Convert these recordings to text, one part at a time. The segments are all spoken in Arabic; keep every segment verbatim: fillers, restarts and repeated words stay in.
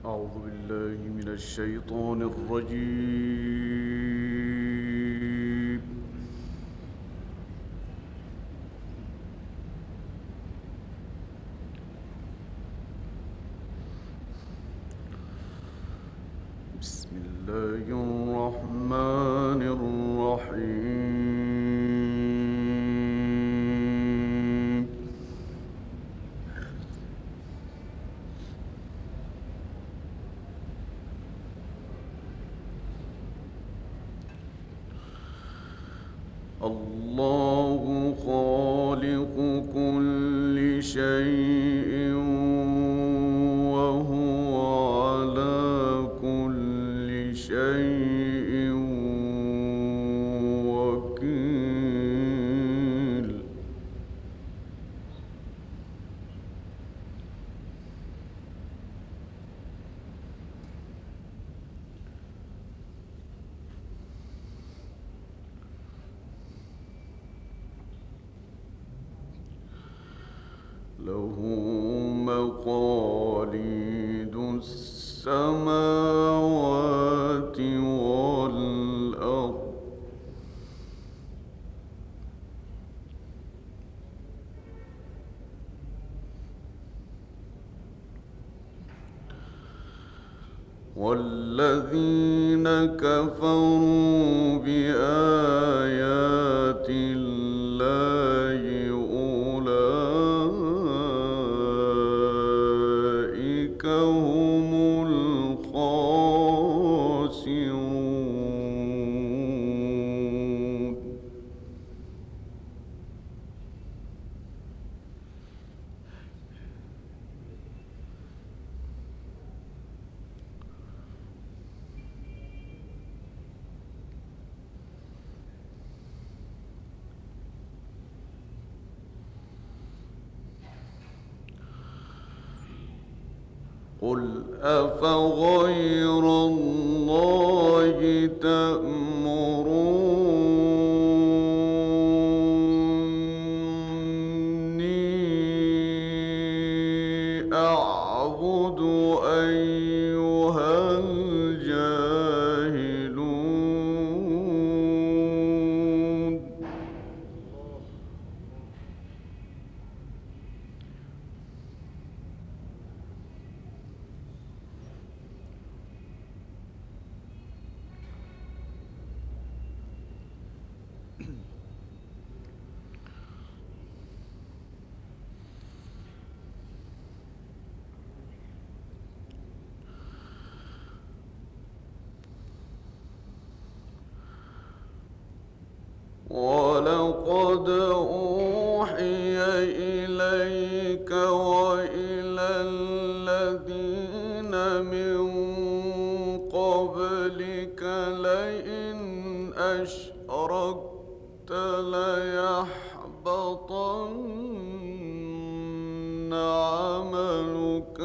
أعوذ بالله من الشيطان الرجيم. بسم الله الرحمن الرحيم. الله خالق كل شيء وهو على كل شيء وكيل. له مقاليد السماوات والأرض والذين كفروا بآيات الله أولئك هم الخاسرون. قل أفغير الله تأمروني أعبد أيها الجاهلون. ولقد أوحي إليك وإلى الذين من قبلك لئن أشركت ليحبطن عملك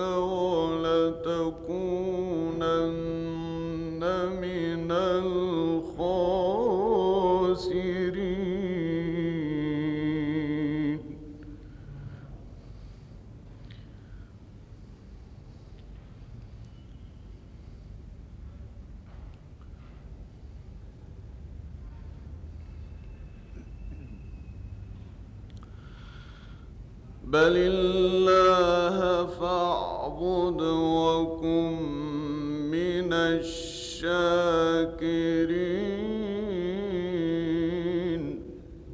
ولتكونن من الخاسرين. بل الله فاعبد وكن من الشاكرين.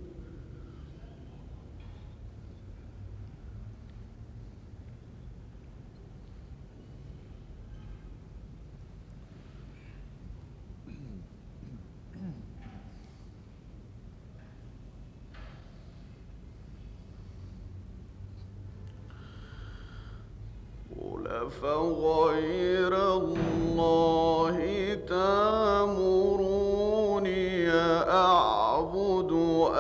قل أفغير الله تأمروني أعبد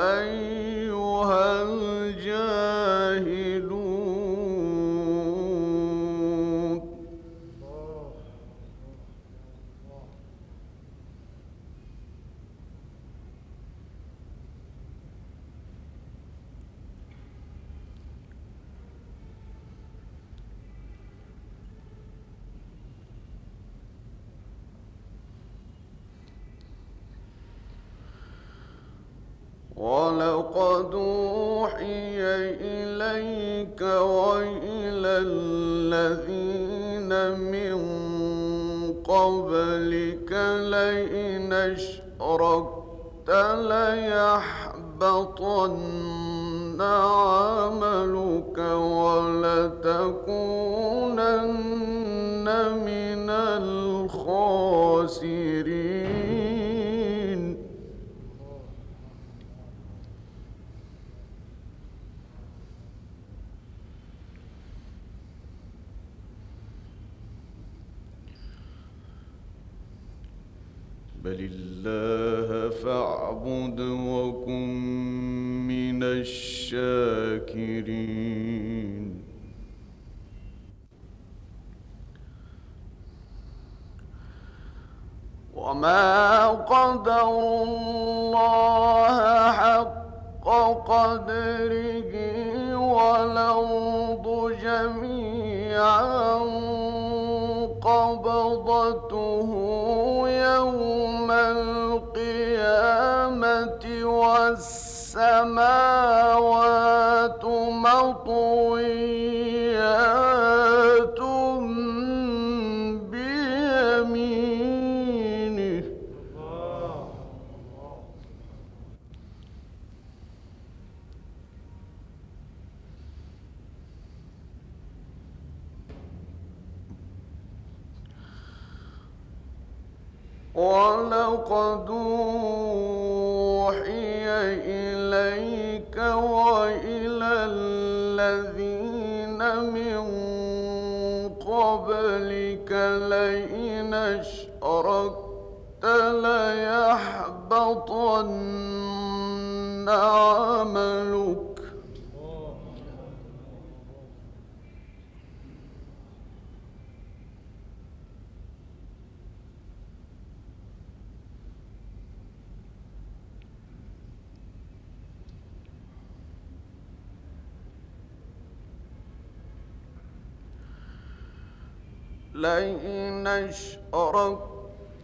أيها الجاهلون. ولقد أوحي إليك وإلى الذين من قبلك لئن أشركت ليحبطن عملك ولتكونن من الخاسرين. بل الله فاعبد وكن من الشاكرين. وما قدروا الله حق قدره والأرض جميعا قبضته يوم القيامة والسماوات مطويات بيمينه. ولقد أوحي إليك وإلى الذين من قبلك لئن أشركت ليحبطن عملك لئن أشركت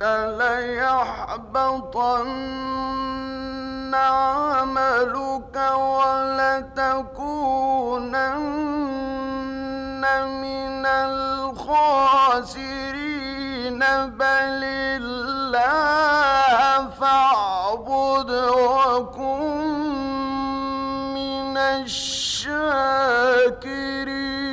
ليحبطن عملك ولتكونن من الخاسرين. بل الله فاعبد وكن من الشاكرين.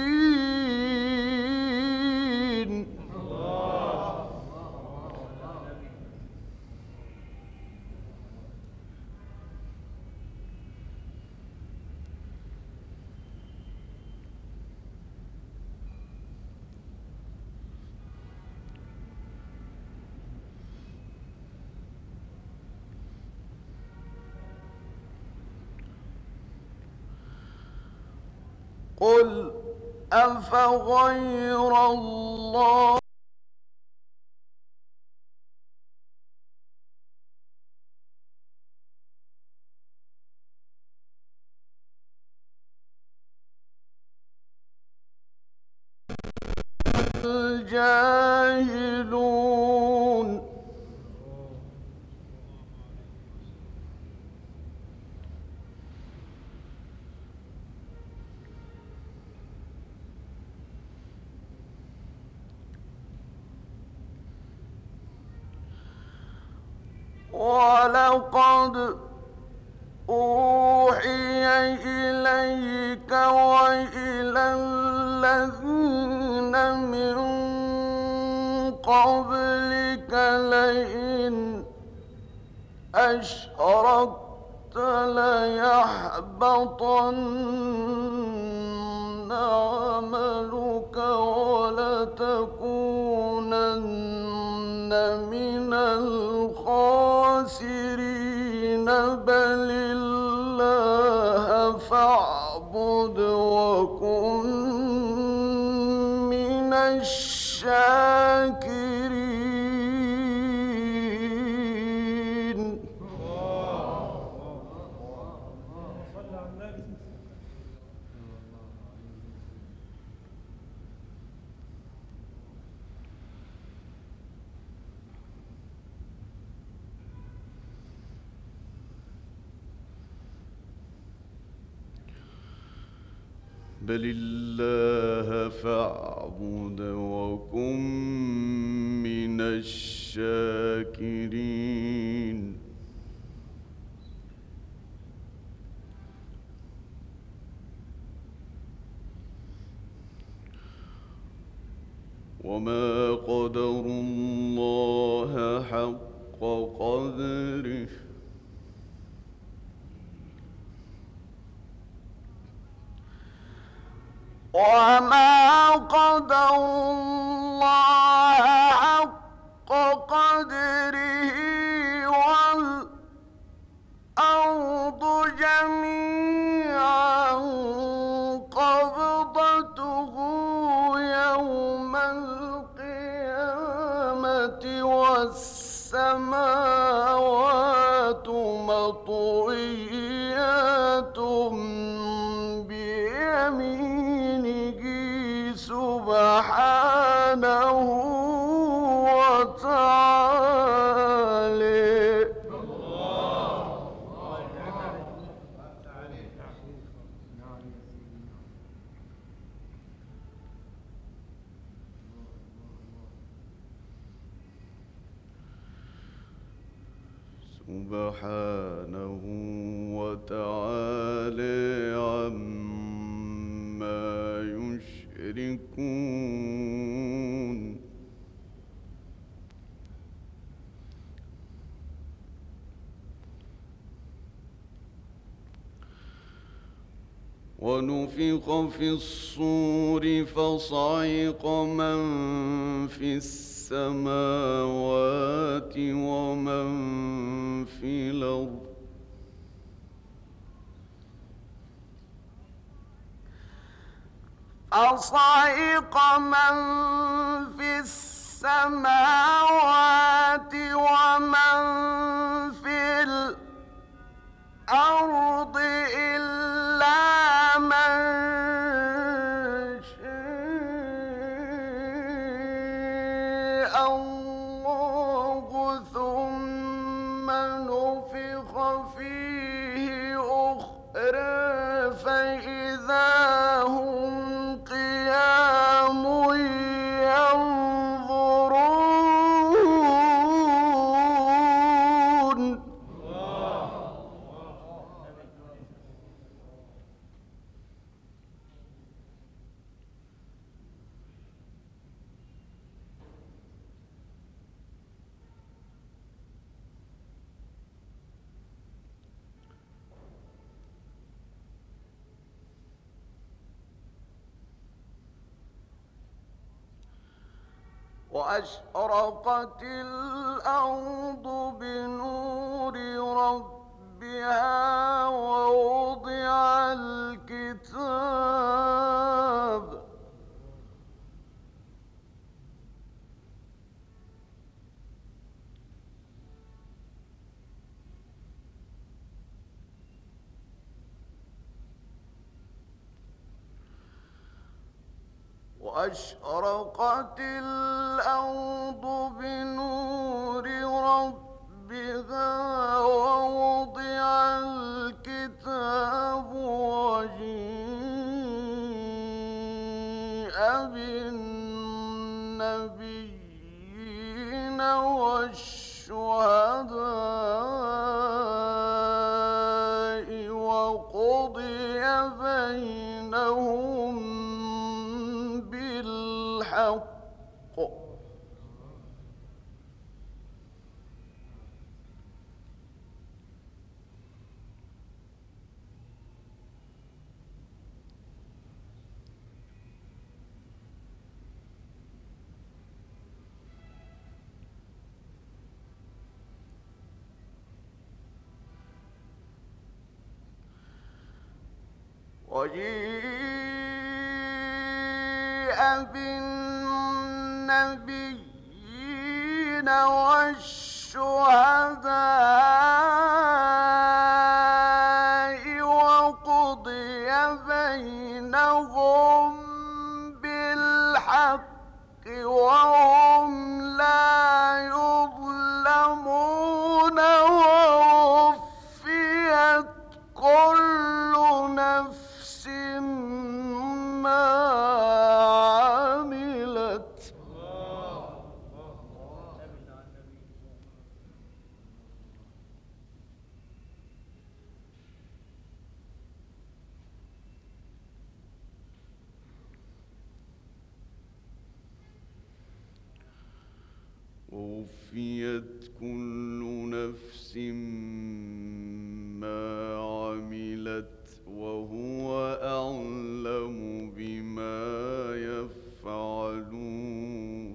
قل أفغير الله الجاهلون. ولقد أوحي إليك وإلى الذين من قبلك لئن أشركت ليحبطن عملك ولتكونن من الخاسرين. بل الله فاعبد وكن من الشاكرين. بل الله فاعبد وكن من الشاكرين وما قدروا الله حق قدره وما قدروا الله حق قدره والأرض جميعا قبضته يوم القيامة والسماوات مطويات بيمينه سبحانه وتعالى. سبحانه وتعالى عما يشركون ونفخ في الصور فصعق من في السماوات ومن في الأرض فصعق من في السماوات ومن في الأرض إلا من شاء الله ثم نفخ فيه أخرى فإذا هم قيام ينظرون. وأشرقت الأرض بنور ربها ووضع الكتاب وأشرقت الأرض بنور ربها ووضع الكتاب وجيء بالنبيين والشهداء وقضي بينهم بالحق وجيء بالنبيين والشهداء وقضي بينهم بالحق وهم لا يظلمون ووفيت كل نفس ووفيت كل نفس ما عملت وهو أعلم بما يفعلون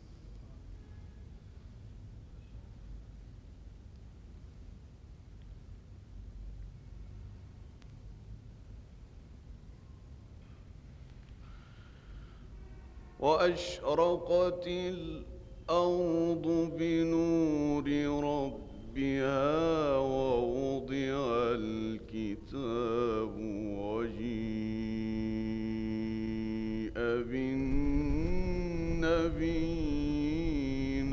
وأشرقت الأرض بنور ربها ووضع الكتاب وجيء بالنبيين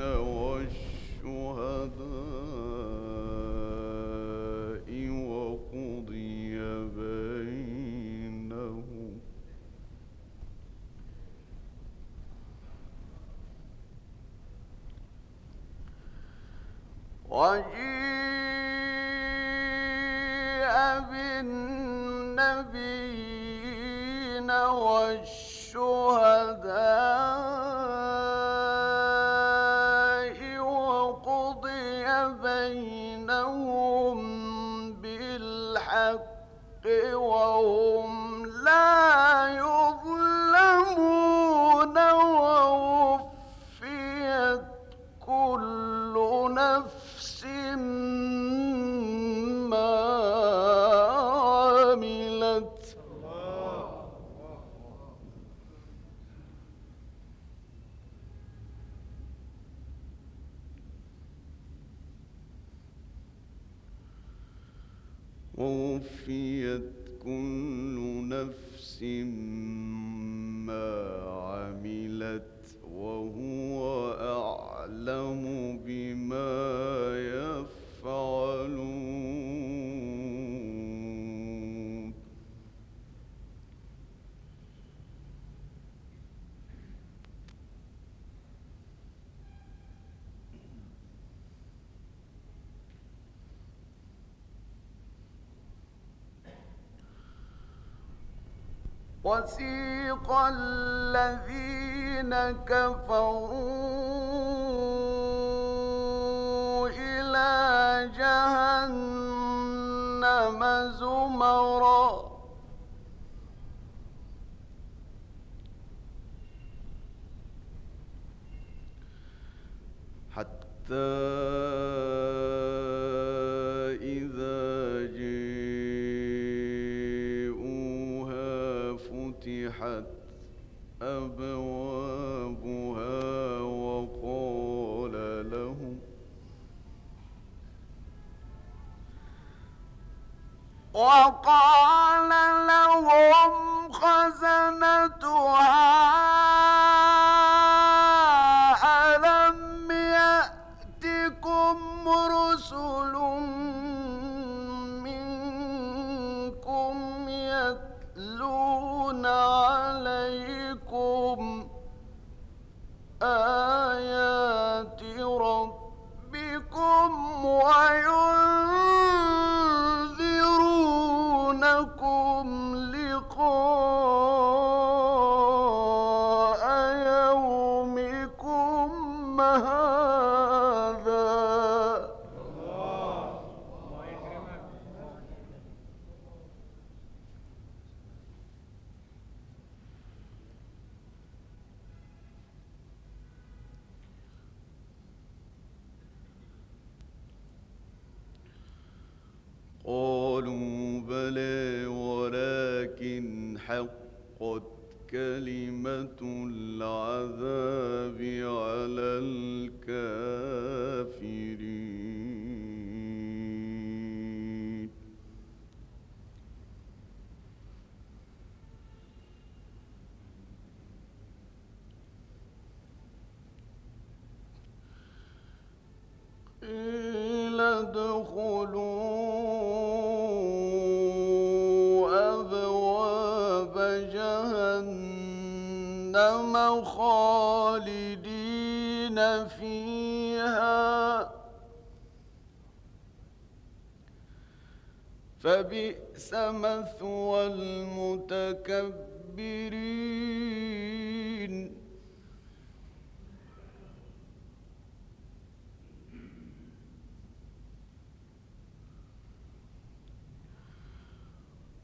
والشهداء وقضي بينهم وجيء بالنبيين والشهداء وقضي بينهم بالحق وهم لا يظلمون ووفيت كل نفس ما عملت ووفيت كل نفس ما عملت وهو أعلم بما يفعلون وسيق الذين كفروا إلى جهنم زمرا حتى إذا جاءوها فتحت أبوابها وقال لهم وقال لهم خزنتها ألم يأتكم رسل منكم يتلون عليكم آيات ربكم وينذرونكم لقاء يومكم هذا قالوا بلى ولكن حقت كلمة العذاب على الكافرين قيل ادخلوا جهنم خالدين فيها فبئس مثوى المتكبرين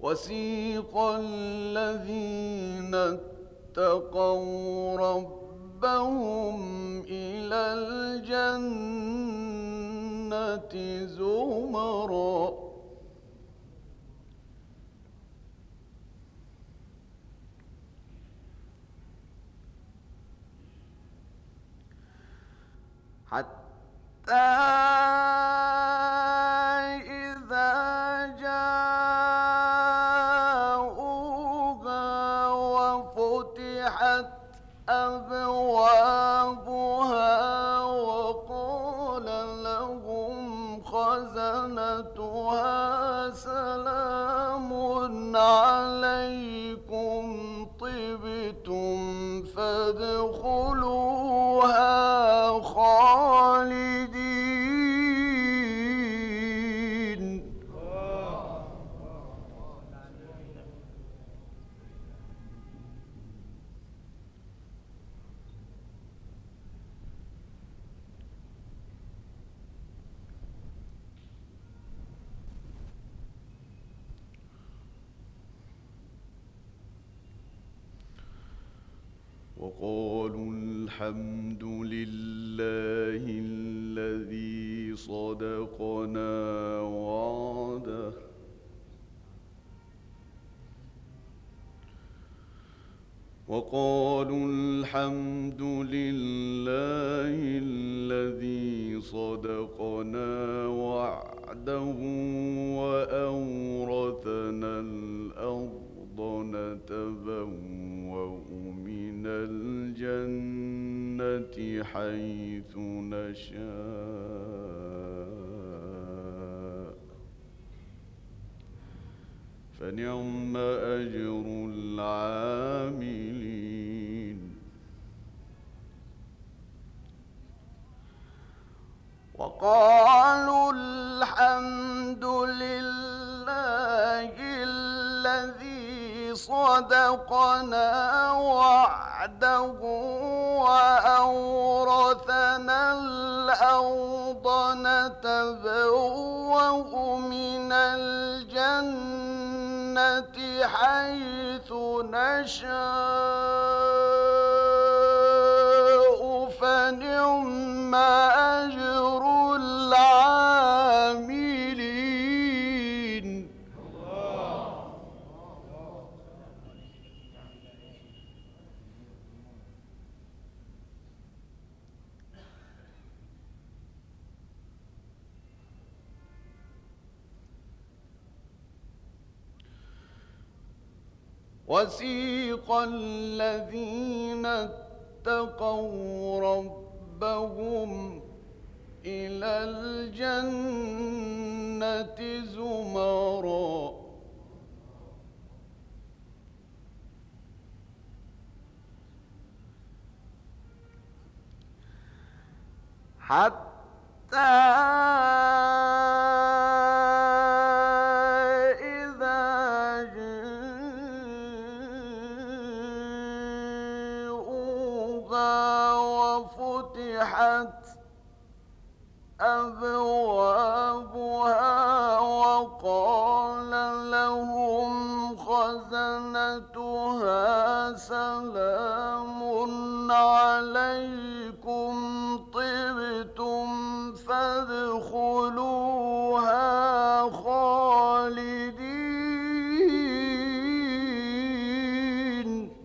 وسيق الذين اتقوا ربهم إلى الجنة زمرا حتى إذا جاءوها وفتحت أبوابها وقال لهم خزنتها سلام عليكم طبتم فادخلوها خالدين. وقالوا الحمد لله الذي صدقنا وعده وقالوا الحمد لله الذي صدقنا وعده وأورثنا الأرض نتبوأ من الجنة حيث نشاء فنعم أجر العاملين. وقالوا الحمد لله الذي صدقنا وعده وأورثنا الأرض نتبوأ من الجنة حيث نشاء فنعم أجر العاملين. وسيق الذين اتقوا ربهم إلى الجنة زمرا حتى أبوابها وقال لهم خزنتها سلام عليكم طبتم فادخلوها خالدين.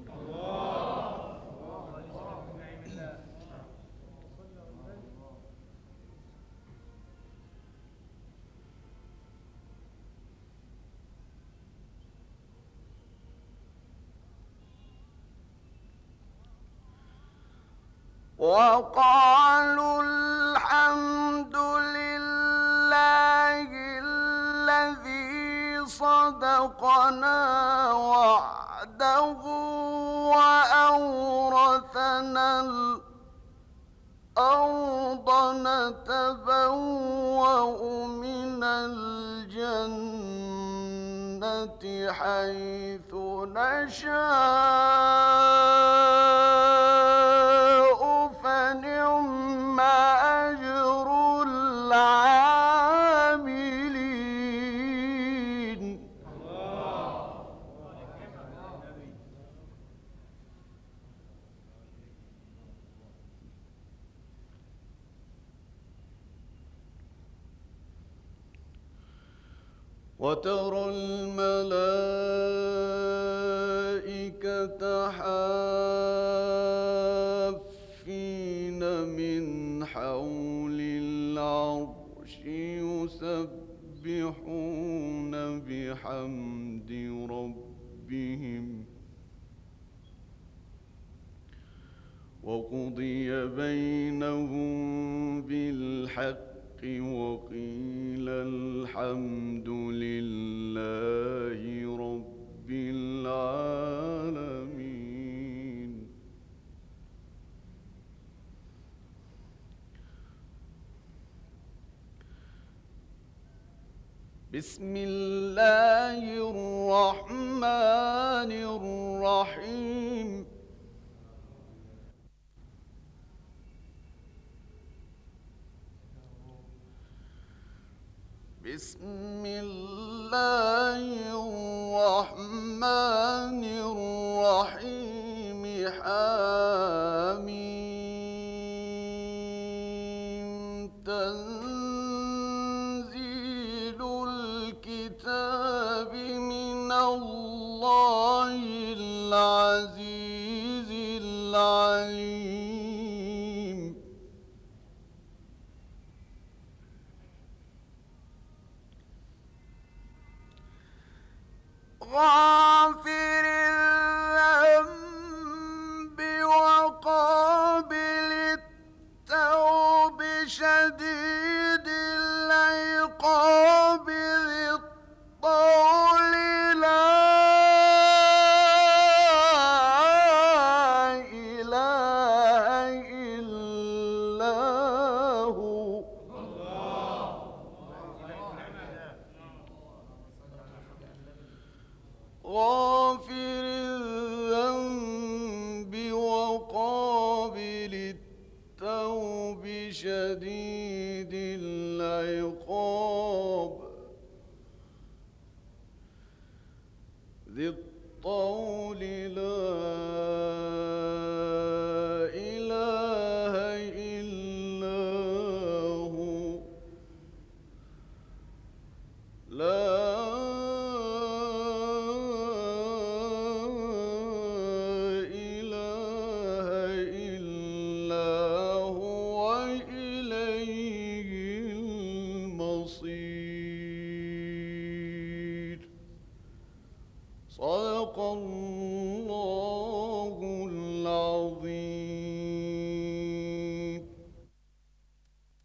وقالوا الحمد لله الذي صدقنا وعده وأورثنا الأرض نتبوأ من الجنة حيث نشاء فنعم أجر العاملين. العاملين. وترى الملائكة حافين من حول العرش يسبحون بحمد ربهم وقضي بينهم بالحق وقيل الحمد لله رب العالمين. بسم الله الرحمن الرحيم. بسم الله الرحمن الرحيم. حميم. تنزيل الكتاب من الله العزيز العليم. غافر الذنب وقابل التوب شديد العقاب ذي الطول لا إله إلا هو. غافر الذنب وقابل التوب شديد العقاب ذي الطول لا إله إلا هو. لا إله إلا هو إليه المصير.